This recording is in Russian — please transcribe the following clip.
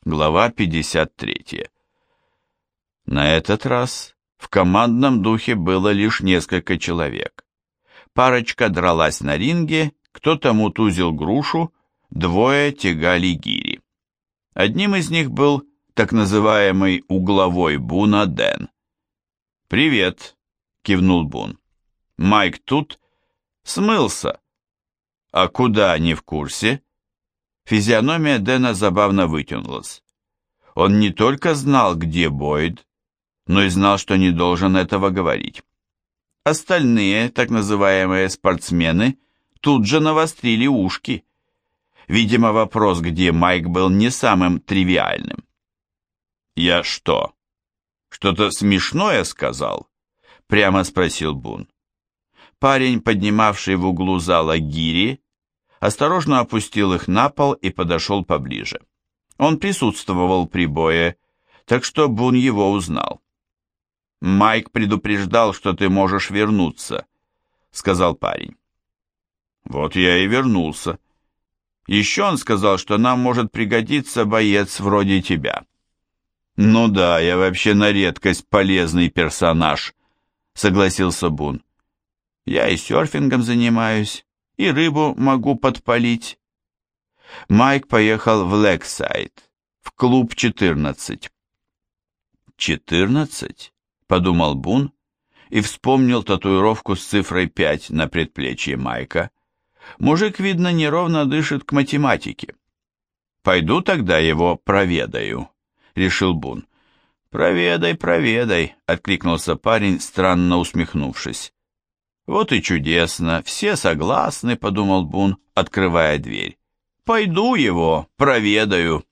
Глава 53. На этот раз в командном духе было лишь несколько человек. Парочка дралась на ринге, кто-то мутузил грушу, двое тягали гири. Одним из них был так называемый угловой Буна Дэн. «Привет», — кивнул Бун. «Майк тут?» «Смылся». «А куда, не в курсе?» Физиономия Дэна забавно вытянулась. Он не только знал, где Бойд, но и знал, что не должен этого говорить. Остальные, так называемые спортсмены, тут же навострили ушки. Видимо, вопрос, где Майк, был не самым тривиальным. «Я что, что-то смешное сказал?» — прямо спросил Бун. Парень, поднимавший в углу зала гири, осторожно опустил их на пол и подошел поближе. Он присутствовал при бое, так что Бун его узнал. «Майк предупреждал, что ты можешь вернуться», — сказал парень. «Вот я и вернулся. Еще он сказал, что нам может пригодиться боец вроде тебя». «Ну да, я вообще на редкость полезный персонаж», — согласился Бун. «Я и серфингом занимаюсь, и рыбу могу подпалить». Майк поехал в Лексайд, в клуб 14. «14?» — подумал Бун и вспомнил татуировку с цифрой 5 на предплечье Майка. Мужик, видно, неровно дышит к математике. «Пойду тогда его проведаю», — решил Бун. «Проведай, проведай», — откликнулся парень, странно усмехнувшись. «Вот и чудесно, все согласны», — подумал Бун, открывая дверь. «Пойду его проведаю».